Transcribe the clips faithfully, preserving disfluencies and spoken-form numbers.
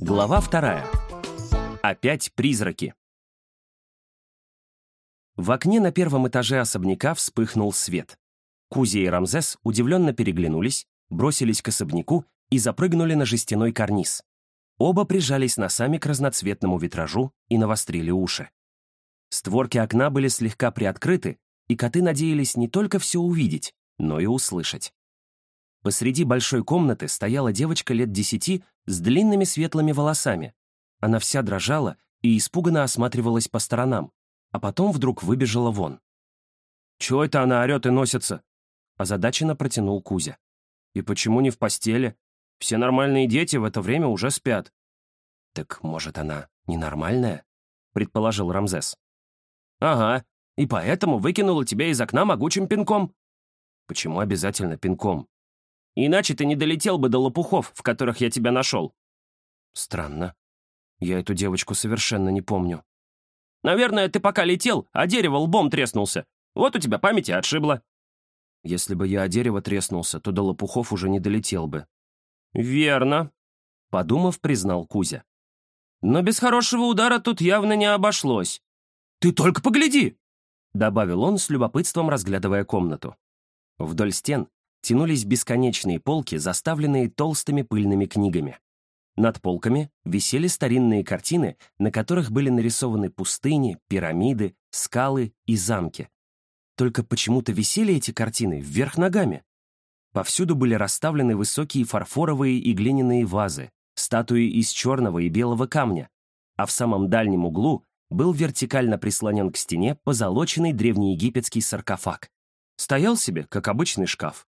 Глава вторая. Опять призраки. В окне на первом этаже особняка вспыхнул свет. Кузя и Рамзес удивленно переглянулись, бросились к особняку и запрыгнули на жестяной карниз. Оба прижались носами к разноцветному витражу и навострили уши. Створки окна были слегка приоткрыты, и коты надеялись не только все увидеть, но и услышать. Посреди большой комнаты стояла девочка лет десяти с длинными светлыми волосами. Она вся дрожала и испуганно осматривалась по сторонам, а потом вдруг выбежала вон. «Чего это она орет и носится?» — озадаченно протянул Кузя. «И почему не в постели? Все нормальные дети в это время уже спят». «Так, может, она ненормальная?» — предположил Рамзес. «Ага, и поэтому выкинула тебя из окна могучим пинком». «Почему обязательно пинком? Иначе ты не долетел бы до лопухов, в которых я тебя нашел». «Странно. Я эту девочку совершенно не помню». «Наверное, ты пока летел, а дерево лбом треснулся. Вот у тебя память и отшибла». «Если бы я о дерево треснулся, то до лопухов уже не долетел бы». «Верно», — подумав, признал Кузя. «Но без хорошего удара тут явно не обошлось». «Ты только погляди!» — добавил он с любопытством, разглядывая комнату. Вдоль стен тянулись бесконечные полки, заставленные толстыми пыльными книгами. Над полками висели старинные картины, на которых были нарисованы пустыни, пирамиды, скалы и замки. Только почему-то висели эти картины вверх ногами. Повсюду были расставлены высокие фарфоровые и глиняные вазы, статуи из черного и белого камня, а в самом дальнем углу был вертикально прислонен к стене позолоченный древнеегипетский саркофаг. Стоял себе, как обычный шкаф.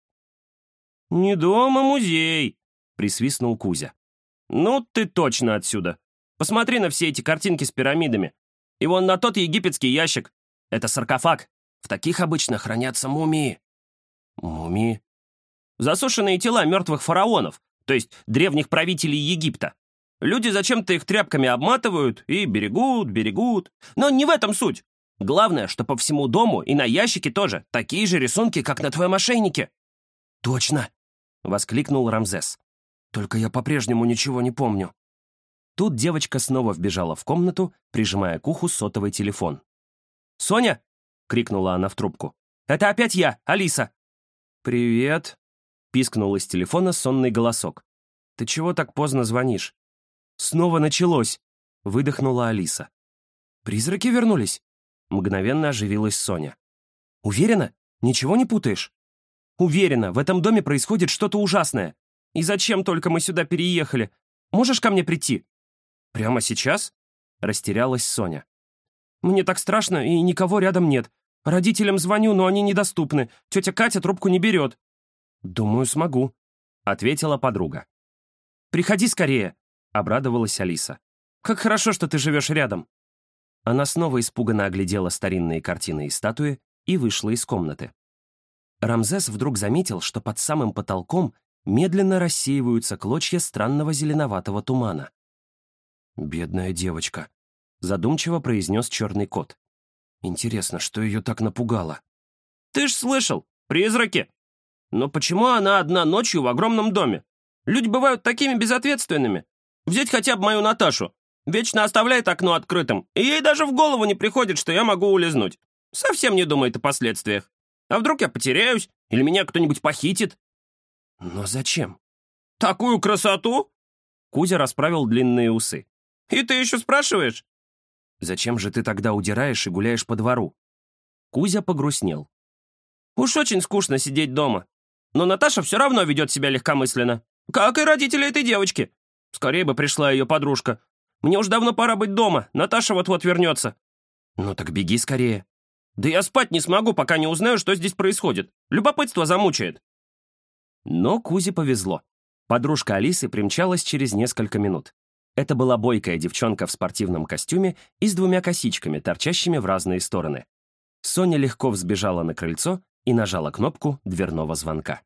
«Не дом, а музей», — присвистнул Кузя. «Ну, ты точно отсюда. Посмотри на все эти картинки с пирамидами. И вон на тот египетский ящик. Это саркофаг. В таких обычно хранятся мумии». «Мумии?» «Засушенные тела мертвых фараонов, то есть древних правителей Египта. Люди зачем-то их тряпками обматывают и берегут, берегут. Но не в этом суть. Главное, что по всему дому и на ящике тоже такие же рисунки, как на твоем ошейнике». «Точно!» — воскликнул Рамзес. «Только я по-прежнему ничего не помню». Тут девочка снова вбежала в комнату, прижимая к уху сотовый телефон. «Соня!» — крикнула она в трубку. «Это опять я, Алиса!» «Привет!» — пискнул из телефона сонный голосок. «Ты чего так поздно звонишь?» «Снова началось!» — выдохнула Алиса. «Призраки вернулись?» — мгновенно оживилась Соня. «Уверена? Ничего не путаешь?» «Уверена, в этом доме происходит что-то ужасное. И зачем только мы сюда переехали? Можешь ко мне прийти?» «Прямо сейчас?» — растерялась Соня. «Мне так страшно, и никого рядом нет. Родителям звоню, но они недоступны. Тетя Катя трубку не берет». «Думаю, смогу», — ответила подруга. «Приходи скорее», — обрадовалась Алиса. «Как хорошо, что ты живешь рядом». Она снова испуганно оглядела старинные картины и статуи и вышла из комнаты. Рамзес вдруг заметил, что под самым потолком медленно рассеиваются клочья странного зеленоватого тумана. «Бедная девочка», — задумчиво произнес черный кот. «Интересно, что ее так напугало?» «Ты ж слышал, призраки! Но почему она одна ночью в огромном доме? Люди бывают такими безответственными. Взять хотя бы мою Наташу. Вечно оставляет окно открытым, и ей даже в голову не приходит, что я могу улизнуть. Совсем не думает о последствиях. А вдруг я потеряюсь, или меня кто-нибудь похитит?» «Но зачем?» «Такую красоту?» Кузя расправил длинные усы. «И ты еще спрашиваешь?» «Зачем же ты тогда удираешь и гуляешь по двору?» Кузя погрустнел. «Уж очень скучно сидеть дома. Но Наташа все равно ведет себя легкомысленно. Как и родители этой девочки. Скорее бы пришла ее подружка. Мне уж давно пора быть дома. Наташа вот-вот вернется». «Ну так беги скорее». «Да я спать не смогу, пока не узнаю, что здесь происходит. Любопытство замучает». Но Кузе повезло. Подружка Алисы примчалась через несколько минут. Это была бойкая девчонка в спортивном костюме и с двумя косичками, торчащими в разные стороны. Соня легко взбежала на крыльцо и нажала кнопку дверного звонка.